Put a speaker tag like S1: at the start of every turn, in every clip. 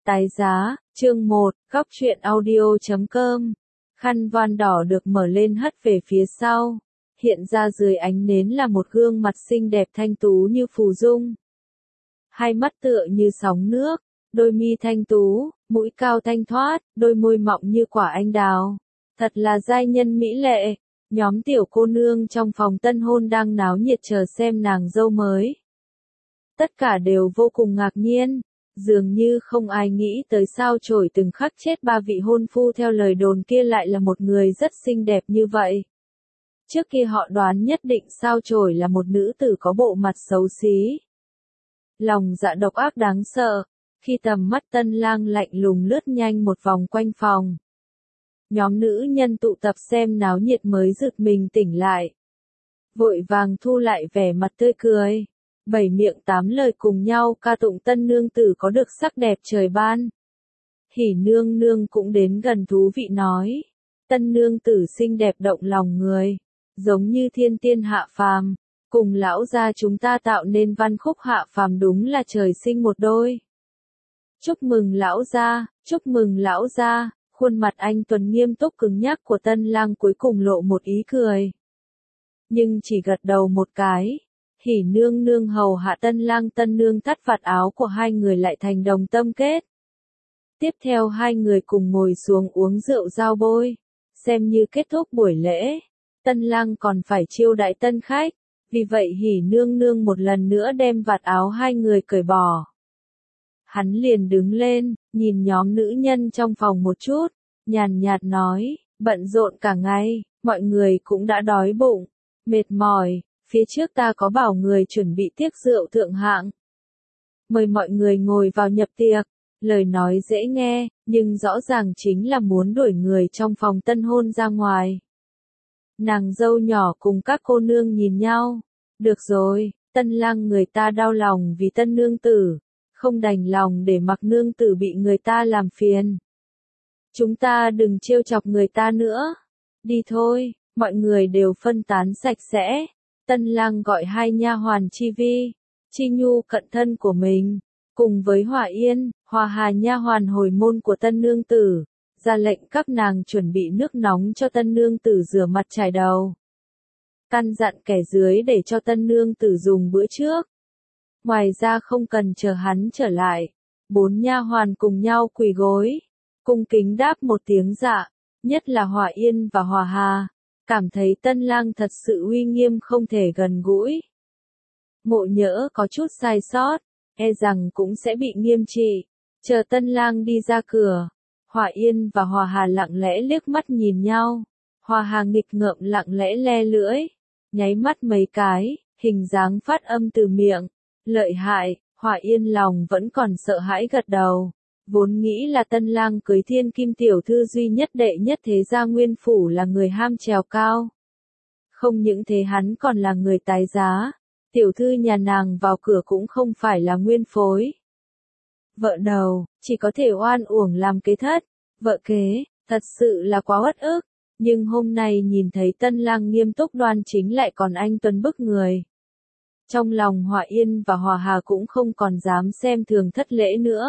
S1: Tái giá, chương 1, góc truyện audio.com. Khăn voan đỏ được mở lên hất về phía sau. Hiện ra dưới ánh nến là một gương mặt xinh đẹp thanh tú như phù dung. Hai mắt tựa như sóng nước, đôi mi thanh tú, mũi cao thanh thoát, đôi môi mọng như quả anh đào. Thật là giai nhân mỹ lệ. Nhóm tiểu cô nương trong phòng tân hôn đang náo nhiệt chờ xem nàng dâu mới. Tất cả đều vô cùng ngạc nhiên. Dường như không ai nghĩ tới sao chổi từng khắc chết ba vị hôn phu theo lời đồn kia lại là một người rất xinh đẹp như vậy. Trước kia họ đoán nhất định sao chổi là một nữ tử có bộ mặt xấu xí. Lòng dạ độc ác đáng sợ, khi tầm mắt tân lang lạnh lùng lướt nhanh một vòng quanh phòng. Nhóm nữ nhân tụ tập xem náo nhiệt mới giật mình tỉnh lại. Vội vàng thu lại vẻ mặt tươi cười. Bảy miệng tám lời cùng nhau ca tụng tân nương tử có được sắc đẹp trời ban. Hỉ nương nương cũng đến gần thú vị nói. Tân nương tử xinh đẹp động lòng người. Giống như thiên tiên hạ phàm. Cùng lão gia chúng ta tạo nên văn khúc hạ phàm đúng là trời sinh một đôi. Chúc mừng lão gia, chúc mừng lão gia. Khuôn mặt anh tuấn nghiêm túc cứng nhắc của tân lang cuối cùng lộ một ý cười. Nhưng chỉ gật đầu một cái. Hỉ nương nương hầu hạ tân lang tân nương thắt vạt áo của hai người lại thành đồng tâm kết. Tiếp theo hai người cùng ngồi xuống uống rượu giao bôi. Xem như kết thúc buổi lễ. Tân lang còn phải chiêu đãi tân khách. Vì vậy hỉ nương nương một lần nữa đem vạt áo hai người cởi bỏ. Hắn liền đứng lên, nhìn nhóm nữ nhân trong phòng một chút, nhàn nhạt nói, bận rộn cả ngày, mọi người cũng đã đói bụng, mệt mỏi, phía trước ta có bảo người chuẩn bị tiệc rượu thượng hạng. Mời mọi người ngồi vào nhập tiệc, lời nói dễ nghe, nhưng rõ ràng chính là muốn đuổi người trong phòng tân hôn ra ngoài. Nàng dâu nhỏ cùng các cô nương nhìn nhau, được rồi, tân lang người ta đau lòng vì tân nương tử. Không đành lòng để mặc nương tử bị người ta làm phiền. Chúng ta đừng trêu chọc người ta nữa. Đi thôi, mọi người đều phân tán sạch sẽ. Tân lang gọi hai nha hoàn Chi Vi, Chi Nhu cận thân của mình, cùng với Hòa Yên, Hòa Hà nha hoàn hồi môn của tân nương tử, ra lệnh các nàng chuẩn bị nước nóng cho tân nương tử rửa mặt chải đầu. Căn dặn kẻ dưới để cho tân nương tử dùng bữa trước. Ngoài ra không cần chờ hắn trở lại. Bốn nha hoàn cùng nhau quỳ gối, cung kính đáp một tiếng dạ, nhất là Hòa Yên và Hòa Hà, cảm thấy tân lang thật sự uy nghiêm không thể gần gũi. Ngộ nhỡ có chút sai sót, e rằng cũng sẽ bị nghiêm trị. Chờ tân lang đi ra cửa, Hòa Yên và Hòa Hà lặng lẽ liếc mắt nhìn nhau. Hòa Hà nghịch ngợm lặng lẽ le lưỡi, nháy mắt mấy cái, hình dáng phát âm từ miệng. Lợi hại, Hòa Yên lòng vẫn còn sợ hãi gật đầu. Vốn nghĩ là tân lang cưới thiên kim tiểu thư duy nhất đệ nhất thế gia nguyên phủ là người ham trèo cao. Không những thế hắn còn là người tái giá. Tiểu thư nhà nàng vào cửa cũng không phải là nguyên phối. Vợ đầu, chỉ có thể oan uổng làm kế thất. Vợ kế, thật sự là quá uất ức. Nhưng hôm nay nhìn thấy tân lang nghiêm túc đoan chính lại còn anh tuấn bức người. Trong lòng Hòa Yên và Hòa Hà cũng không còn dám xem thường thất lễ nữa.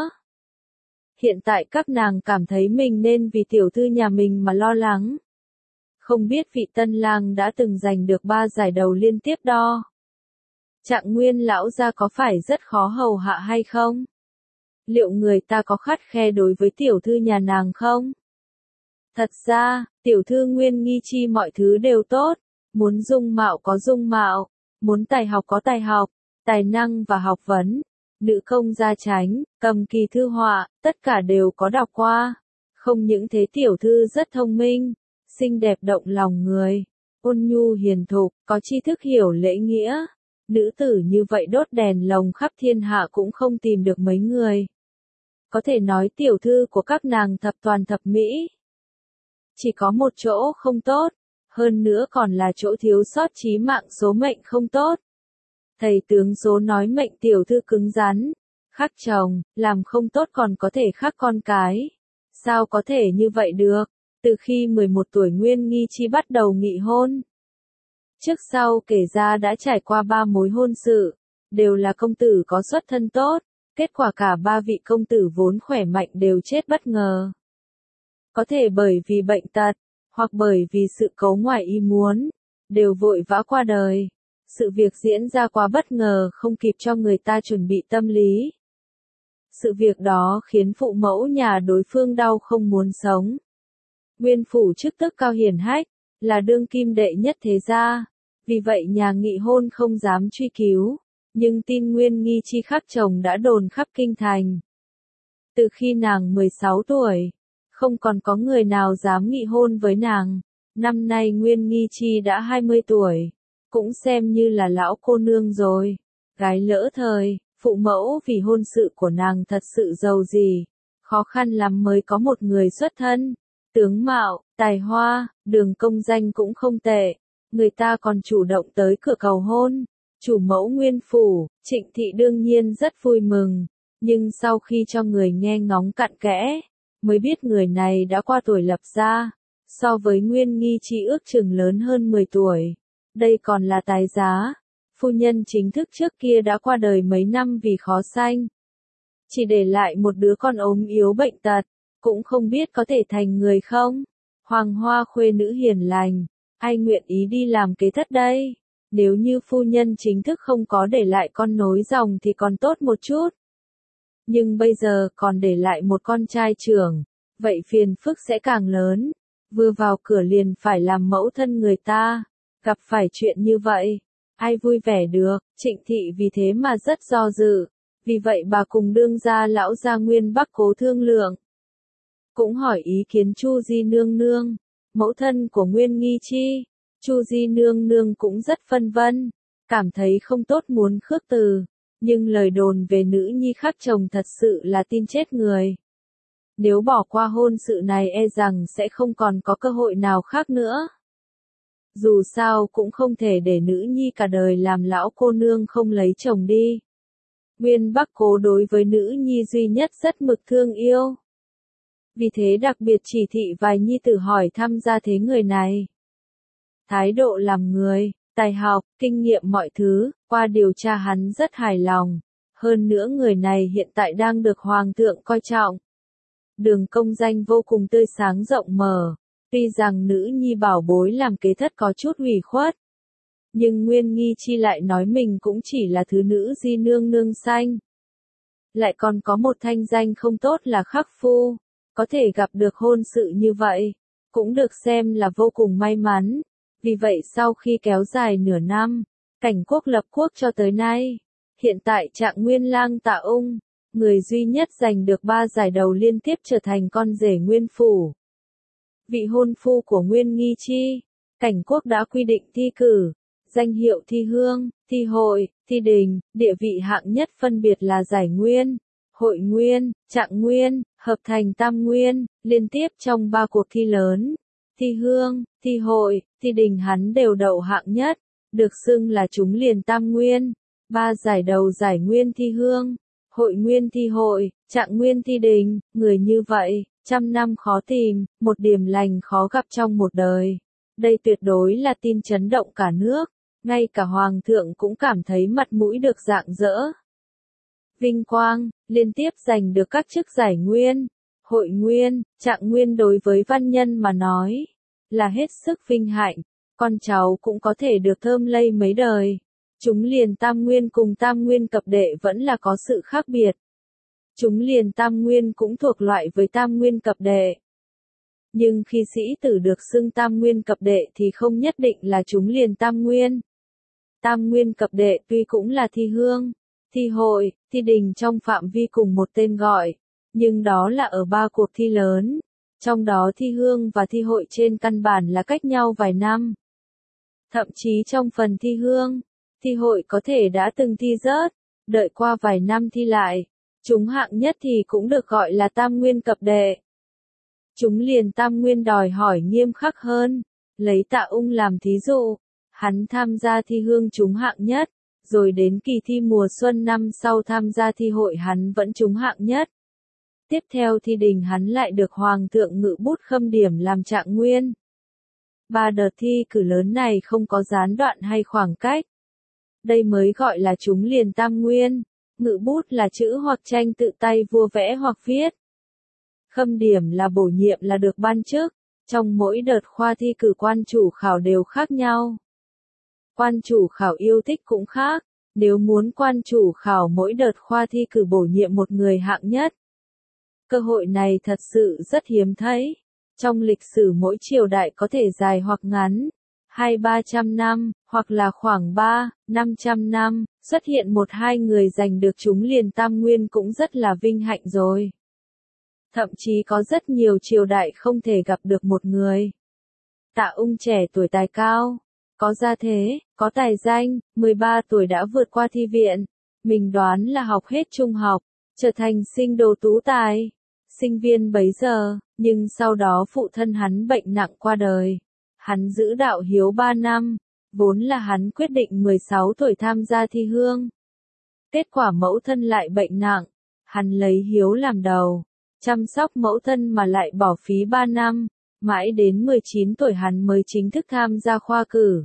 S1: Hiện tại các nàng cảm thấy mình nên vì tiểu thư nhà mình mà lo lắng. Không biết vị tân lang đã từng giành được 3 giải đầu liên tiếp đo. Trạng nguyên lão gia có phải rất khó hầu hạ hay không? Liệu người ta có khắt khe đối với tiểu thư nhà nàng không? Thật ra, tiểu thư Nguyên Nghi Chi mọi thứ đều tốt. Muốn dung mạo có dung mạo. Muốn tài học có tài học, tài năng và học vấn, nữ công gia chánh, cầm kỳ thư họa, tất cả đều có đọc qua. Không những thế tiểu thư rất thông minh, xinh đẹp động lòng người, ôn nhu hiền thục, có tri thức hiểu lễ nghĩa. Nữ tử như vậy đốt đèn lồng khắp thiên hạ cũng không tìm được mấy người. Có thể nói tiểu thư của các nàng thập toàn thập mỹ. Chỉ có một chỗ không tốt. Hơn nữa còn là chỗ thiếu sót chí mạng số mệnh không tốt. Thầy tướng số nói mệnh tiểu thư cứng rắn, khắc chồng, làm không tốt còn có thể khắc con cái. Sao có thể như vậy được? Từ khi 11 tuổi Nguyên Nghi Chi bắt đầu nghị hôn. Trước sau kể ra đã trải qua 3 mối hôn sự, đều là công tử có xuất thân tốt, Kết quả cả ba vị công tử vốn khỏe mạnh đều chết bất ngờ. Có thể bởi vì bệnh tật, hoặc bởi vì sự cố ngoài ý muốn, đều vội vã qua đời. Sự việc diễn ra quá bất ngờ không kịp cho người ta chuẩn bị tâm lý. Sự việc đó khiến phụ mẫu nhà đối phương đau không muốn sống. Nguyên phủ chức tước cao hiển hách, là đương kim đệ nhất thế gia, vì vậy nhà Nghị Hôn không dám truy cứu, nhưng tin Nguyên Nghi Chi khác chồng đã đồn khắp kinh thành. Từ khi nàng 16 tuổi, không còn có người nào dám nghị hôn với nàng. Năm nay Nguyên Nghi Chi đã 20 tuổi, cũng xem như là lão cô nương rồi. Gái lỡ thời, phụ mẫu vì hôn sự của nàng thật sự giàu gì, khó khăn lắm mới có một người xuất thân. Tướng mạo, tài hoa, đường công danh cũng không tệ, người ta còn chủ động tới cửa cầu hôn. Chủ mẫu Nguyên phủ, Trịnh Thị đương nhiên rất vui mừng, nhưng sau khi cho người nghe ngóng cặn kẽ, mới biết người này đã qua tuổi lập gia, so với Nguyên Nghi Chi ước chừng lớn hơn 10 tuổi. Đây còn là tái giá, phu nhân chính thức trước kia đã qua đời mấy năm vì khó sanh. Chỉ để lại một đứa con ốm yếu bệnh tật, cũng không biết có thể thành người không. Hoàng hoa khuê nữ hiền lành, ai nguyện ý đi làm kế thất đây? Nếu như phu nhân chính thức không có để lại con nối dòng thì còn tốt một chút. Nhưng bây giờ còn để lại một con trai trưởng, vậy phiền phức sẽ càng lớn. Vừa vào cửa liền phải làm mẫu thân người ta, gặp phải chuyện như vậy, ai vui vẻ được. Trịnh Thị vì thế mà rất do dự, vì vậy bà cùng đương gia lão gia Nguyên Bắc Cố thương lượng. Cũng hỏi ý kiến Chu Di nương nương, mẫu thân của Nguyên Nghi Chi. Chu Di nương nương cũng rất phân vân, cảm thấy không tốt muốn khước từ, nhưng lời đồn về nữ nhi khác chồng thật sự là tin chết người. Nếu bỏ qua hôn sự này e rằng sẽ không còn có cơ hội nào khác nữa. Dù sao cũng không thể để nữ nhi cả đời làm lão cô nương không lấy chồng đi. Nguyên Bắc Cố đối với nữ nhi duy nhất rất mực thương yêu. Vì thế đặc biệt chỉ thị vài nhi tử hỏi thăm gia thế người này. Thái độ làm người, tài học, kinh nghiệm mọi thứ, qua điều tra hắn rất hài lòng. Hơn nữa người này hiện tại đang được Hoàng thượng coi trọng. Đường công danh vô cùng tươi sáng rộng mở. Tuy rằng nữ nhi bảo bối làm kế thất có chút ủy khuất, nhưng Nguyên Nghi Chi lại nói mình cũng chỉ là thứ nữ di nương nương sanh. Lại còn có một thanh danh không tốt là khắc phu, có thể gặp được hôn sự như vậy, cũng được xem là vô cùng may mắn. Vì vậy sau khi kéo dài nửa năm, Cảnh Quốc lập quốc cho tới nay, hiện tại Trạng Nguyên lang Tạ Ung, người duy nhất giành được 3 giải đầu liên tiếp trở thành con rể Nguyên phủ. Vị hôn phu của Nguyên Nghi Chi, Cảnh Quốc đã quy định thi cử, danh hiệu thi hương, thi hội, thi đình, địa vị hạng nhất phân biệt là giải nguyên, hội nguyên, trạng nguyên, hợp thành tam nguyên, liên tiếp trong 3 cuộc thi lớn. Thi hương, thi hội, thi đình hắn đều đậu hạng nhất, được xưng là chúng liền tam nguyên. 3 giải đầu giải nguyên thi hương, hội nguyên thi hội, trạng nguyên thi đình, người như vậy, trăm năm khó tìm, một điểm lành khó gặp trong một đời. Đây tuyệt đối là tin chấn động cả nước, ngay cả Hoàng thượng cũng cảm thấy mặt mũi được rạng rỡ. Vinh quang, liên tiếp giành được các chức giải nguyên, hội nguyên, trạng nguyên đối với văn nhân mà nói, là hết sức vinh hạnh, con cháu cũng có thể được thơm lây mấy đời. Chúng liền tam nguyên cùng tam nguyên cập đệ vẫn là có sự khác biệt. Chúng liền tam nguyên cũng thuộc loại với tam nguyên cập đệ. Nhưng khi sĩ tử được xưng tam nguyên cập đệ thì không nhất định là chúng liền tam nguyên. Tam nguyên cập đệ tuy cũng là thi hương, thi hội, thi đình trong phạm vi cùng một tên gọi, nhưng đó là ở 3 cuộc thi lớn. Trong đó thi hương và thi hội trên căn bản là cách nhau vài năm. Thậm chí trong phần thi hương, thi hội có thể đã từng thi rớt, đợi qua vài năm thi lại. Chúng hạng nhất thì cũng được gọi là tam nguyên cập đệ. Chúng liền tam nguyên đòi hỏi nghiêm khắc hơn. Lấy Tạ Ung làm thí dụ, hắn tham gia thi hương trúng hạng nhất, rồi đến kỳ thi mùa xuân năm sau tham gia thi hội hắn vẫn trúng hạng nhất. Tiếp theo thi đình hắn lại được Hoàng thượng ngự bút khâm điểm làm trạng nguyên. 3 đợt thi cử lớn này không có gián đoạn hay khoảng cách. Đây mới gọi là chúng liền tam nguyên. ngự bút là chữ hoặc tranh tự tay vua vẽ hoặc viết. Khâm điểm là bổ nhiệm là được ban chức. Trong mỗi đợt khoa thi cử quan chủ khảo đều khác nhau. Quan chủ khảo yêu thích cũng khác. Nếu muốn quan chủ khảo mỗi đợt khoa thi cử bổ nhiệm một người hạng nhất. Cơ hội này thật sự rất hiếm thấy. Trong lịch sử mỗi triều đại có thể dài hoặc ngắn, 200-300 năm, hoặc là khoảng 300-500 năm, xuất hiện một hai người giành được chúng liền tam nguyên cũng rất là vinh hạnh rồi. Thậm chí có rất nhiều triều đại không thể gặp được một người. Tạ Ung trẻ tuổi tài cao, có gia thế, có tài danh, 13 tuổi đã vượt qua thi viện. Mình đoán là học hết trung học, trở thành sinh đồ tú tài. Sinh viên bấy giờ, nhưng sau đó phụ thân hắn bệnh nặng qua đời. Hắn giữ đạo hiếu 3 năm, vốn là hắn quyết định 16 tuổi tham gia thi hương. Kết quả mẫu thân lại bệnh nặng, hắn lấy hiếu làm đầu, chăm sóc mẫu thân mà lại bỏ phí 3 năm, mãi đến 19 tuổi hắn mới chính thức tham gia khoa cử.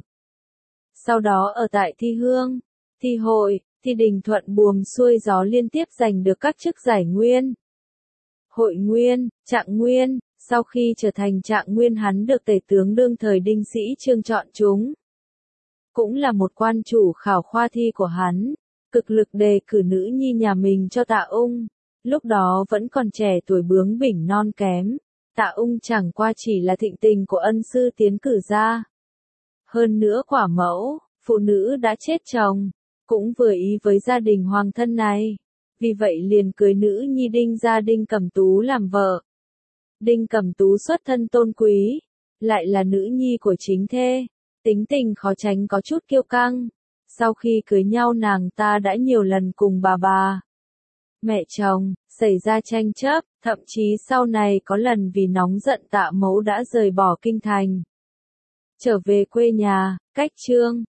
S1: Sau đó ở tại thi hương, thi hội, thi đình thuận buồm xuôi gió liên tiếp giành được các chức giải nguyên. Hội nguyên, trạng nguyên, sau khi trở thành trạng nguyên hắn được tể tướng đương thời Đinh Sĩ Trương chọn chúng. Cũng là một quan chủ khảo khoa thi của hắn, cực lực đề cử nữ nhi nhà mình cho Tạ Ung. Lúc đó vẫn còn trẻ tuổi bướng bỉnh non kém, Tạ Ung chẳng qua chỉ là thịnh tình của ân sư tiến cử ra. Hơn nữa quả mẫu, phụ nữ đã chết chồng, cũng vừa ý với gia đình hoàng thân này. Vì vậy liền cưới nữ nhi Đinh gia Đinh Cẩm Tú làm vợ. Đinh Cẩm Tú xuất thân tôn quý, lại là nữ nhi của chính thê, tính tình khó tránh có chút kiêu căng. Sau khi cưới nhau nàng ta đã nhiều lần cùng bà mẹ chồng xảy ra tranh chấp, thậm chí sau này có lần vì nóng giận Tạ Mẫu đã rời bỏ kinh thành, trở về quê nhà, cách Trương